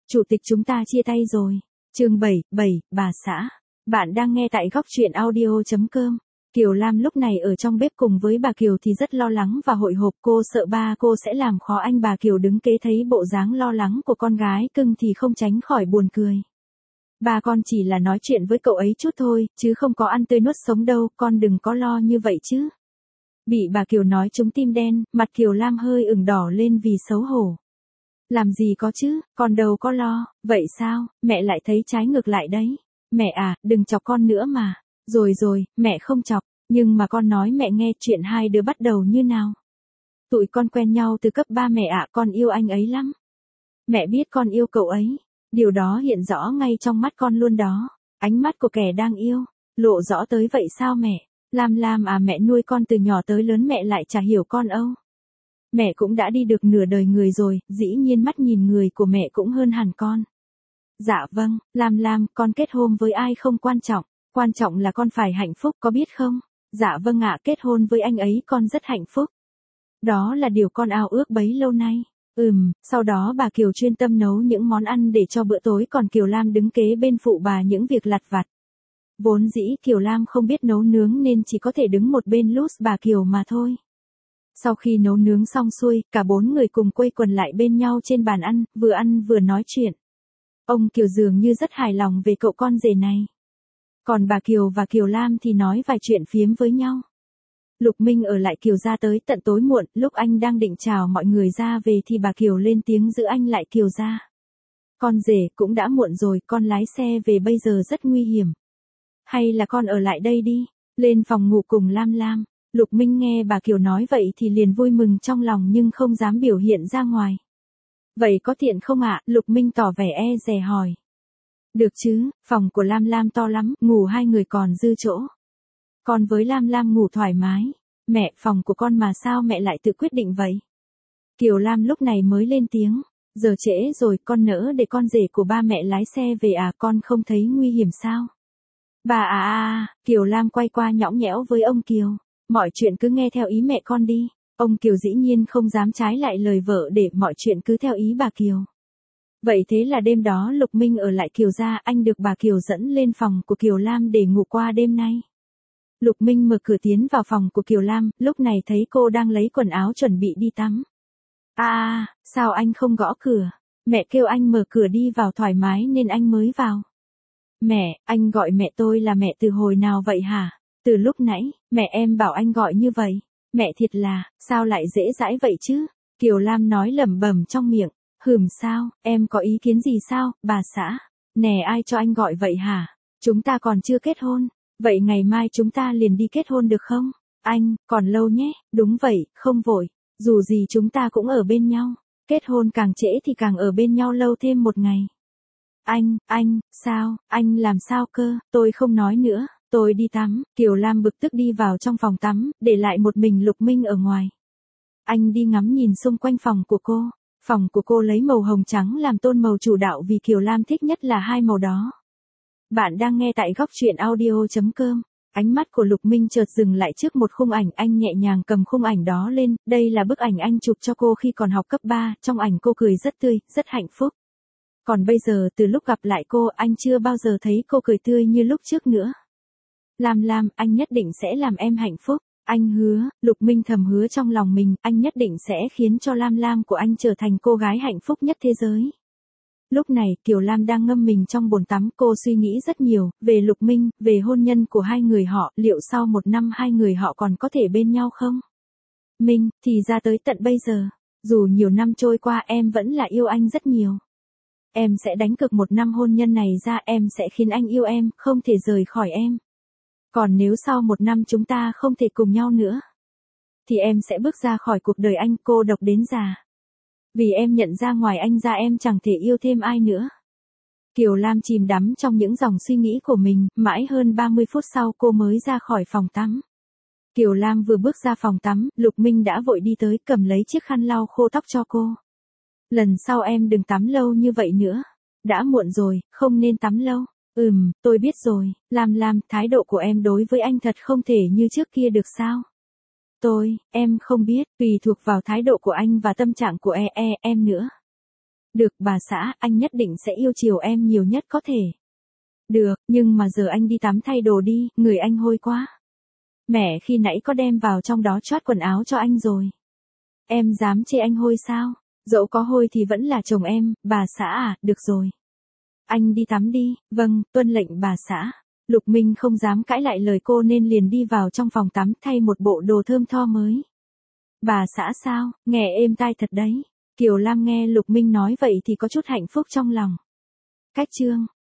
Chủ tịch chúng ta chia tay rồi. Chương 7, bà xã. Bạn đang nghe tại góc truyện audio.com. Kiều Lam lúc này ở trong bếp cùng với bà Kiều thì rất lo lắng và hồi hộp, cô sợ ba cô sẽ làm khó anh. Bà Kiều đứng kế thấy bộ dáng lo lắng của con gái cưng thì không tránh khỏi buồn cười. Ba con chỉ là nói chuyện với cậu ấy chút thôi, chứ không có ăn tươi nuốt sống đâu, con đừng có lo như vậy chứ. Bị bà Kiều nói trúng tim đen, mặt Kiều Lam hơi ửng đỏ lên vì xấu hổ. Làm gì có chứ, con đâu có lo, vậy sao, mẹ lại thấy trái ngược lại đấy. Mẹ à, đừng chọc con nữa mà. Rồi, mẹ không chọc, nhưng mà con nói mẹ nghe chuyện hai đứa bắt đầu như nào. Tụi con quen nhau từ cấp 3 mẹ ạ, con yêu anh ấy lắm. Mẹ biết con yêu cậu ấy, điều đó hiện rõ ngay trong mắt con luôn đó. Ánh mắt của kẻ đang yêu, lộ rõ tới vậy sao mẹ? Lam à, mẹ nuôi con từ nhỏ tới lớn mẹ lại chả hiểu con âu. Mẹ cũng đã đi được nửa đời người rồi, dĩ nhiên mắt nhìn người của mẹ cũng hơn hẳn con. Dạ vâng, Lam, con kết hôn với ai không quan trọng là con phải hạnh phúc có biết không? Dạ vâng ạ, kết hôn với anh ấy con rất hạnh phúc. Đó là điều con ao ước bấy lâu nay. Sau đó bà Kiều chuyên tâm nấu những món ăn để cho bữa tối, còn Kiều Lam đứng kế bên phụ bà những việc lặt vặt. Vốn dĩ Kiều Lam không biết nấu nướng nên chỉ có thể đứng một bên lút bà Kiều mà thôi. Sau khi nấu nướng xong xuôi, cả bốn người cùng quây quần lại bên nhau trên bàn ăn vừa nói chuyện. Ông Kiều dường như rất hài lòng về cậu con rể này. Còn bà Kiều và Kiều Lam thì nói vài chuyện phiếm với nhau. Lục Minh ở lại Kiều gia tới tận tối muộn, lúc anh đang định chào mọi người ra về thì bà Kiều lên tiếng giữ anh lại Kiều gia. Con rể, cũng đã muộn rồi, con lái xe về bây giờ rất nguy hiểm. Hay là con ở lại đây đi, lên phòng ngủ cùng Lam. Lục Minh nghe bà Kiều nói vậy thì liền vui mừng trong lòng nhưng không dám biểu hiện ra ngoài. Vậy có tiện không ạ? Lục Minh tỏ vẻ e dè hỏi. Được chứ, phòng của Lam to lắm, ngủ hai người còn dư chỗ. Con với Lam ngủ thoải mái. Mẹ, phòng của con mà sao mẹ lại tự quyết định vậy? Kiều Lam lúc này mới lên tiếng. Giờ trễ rồi, con nỡ để con rể của ba mẹ lái xe về à, con không thấy nguy hiểm sao? Bà Kiều Lam quay qua nhõng nhẽo với ông Kiều. Mọi chuyện cứ nghe theo ý mẹ con đi. Ông Kiều dĩ nhiên không dám trái lại lời vợ để mọi chuyện cứ theo ý bà Kiều. Vậy thế là đêm đó Lục Minh ở lại Kiều gia, anh được bà Kiều dẫn lên phòng của Kiều Lam để ngủ qua đêm nay. Lục Minh mở cửa tiến vào phòng của Kiều Lam, lúc này thấy cô đang lấy quần áo chuẩn bị đi tắm. Sao anh không gõ cửa? Mẹ kêu anh mở cửa đi vào thoải mái nên anh mới vào. Mẹ, anh gọi mẹ tôi là mẹ từ hồi nào vậy hả? Từ lúc nãy, mẹ em bảo anh gọi như vậy. Mẹ thiệt là, sao lại dễ dãi vậy chứ? Kiều Lam nói lẩm bẩm trong miệng. Sao, em có ý kiến gì sao, bà xã? Nè, ai cho anh gọi vậy hả? Chúng ta còn chưa kết hôn. Vậy ngày mai chúng ta liền đi kết hôn được không? Anh, còn lâu nhé. Đúng vậy, không vội. Dù gì chúng ta cũng ở bên nhau. Kết hôn càng trễ thì càng ở bên nhau lâu thêm một ngày. Sao, anh làm sao cơ? Tôi không nói nữa. Tôi đi tắm. Kiều Lam bực tức đi vào trong phòng tắm, để lại một mình Lục Minh ở ngoài. Anh đi ngắm nhìn xung quanh phòng của cô. Phòng của cô lấy màu hồng trắng làm tôn màu chủ đạo vì Kiều Lam thích nhất là hai màu đó. Bạn đang nghe tại góc truyện audio.com. Ánh mắt của Lục Minh chợt dừng lại trước một khung ảnh, anh nhẹ nhàng cầm khung ảnh đó lên, đây là bức ảnh anh chụp cho cô khi còn học cấp 3, trong ảnh cô cười rất tươi, rất hạnh phúc. Còn bây giờ từ lúc gặp lại cô, anh chưa bao giờ thấy cô cười tươi như lúc trước nữa. Lam, anh nhất định sẽ làm em hạnh phúc. Anh hứa, Lục Minh thầm hứa trong lòng mình, anh nhất định sẽ khiến cho Lam của anh trở thành cô gái hạnh phúc nhất thế giới. Lúc này, Kiều Lam đang ngâm mình trong bồn tắm, cô suy nghĩ rất nhiều, về Lục Minh, về hôn nhân của hai người họ, liệu sau một năm hai người họ còn có thể bên nhau không? Minh, thì ra tới tận bây giờ, dù nhiều năm trôi qua em vẫn là yêu anh rất nhiều. Em sẽ đánh cược một năm hôn nhân này ra, em sẽ khiến anh yêu em, không thể rời khỏi em. Còn nếu sau một năm chúng ta không thể cùng nhau nữa, thì em sẽ bước ra khỏi cuộc đời anh, cô độc đến già. Vì em nhận ra ngoài anh ra em chẳng thể yêu thêm ai nữa. Kiều Lam chìm đắm trong những dòng suy nghĩ của mình, mãi hơn 30 phút sau cô mới ra khỏi phòng tắm. Kiều Lam vừa bước ra phòng tắm, Lục Minh đã vội đi tới cầm lấy chiếc khăn lau khô tóc cho cô. Lần sau em đừng tắm lâu như vậy nữa. Đã muộn rồi, không nên tắm lâu. Tôi biết rồi, Lam, thái độ của em đối với anh thật không thể như trước kia được sao? Em không biết, tùy thuộc vào thái độ của anh và tâm trạng của em nữa. Được bà xã, anh nhất định sẽ yêu chiều em nhiều nhất có thể. Được, nhưng mà giờ anh đi tắm thay đồ đi, người anh hôi quá. Mẹ khi nãy có đem vào trong đó choát quần áo cho anh rồi. Em dám chê anh hôi sao? Dẫu có hôi thì vẫn là chồng em, bà xã à, được rồi. Anh đi tắm đi, vâng, tuân lệnh bà xã. Lục Minh không dám cãi lại lời cô nên liền đi vào trong phòng tắm thay một bộ đồ thơm tho mới. Bà xã sao, nghe êm tai thật đấy. Kiều Lam nghe Lục Minh nói vậy thì có chút hạnh phúc trong lòng. Cách chương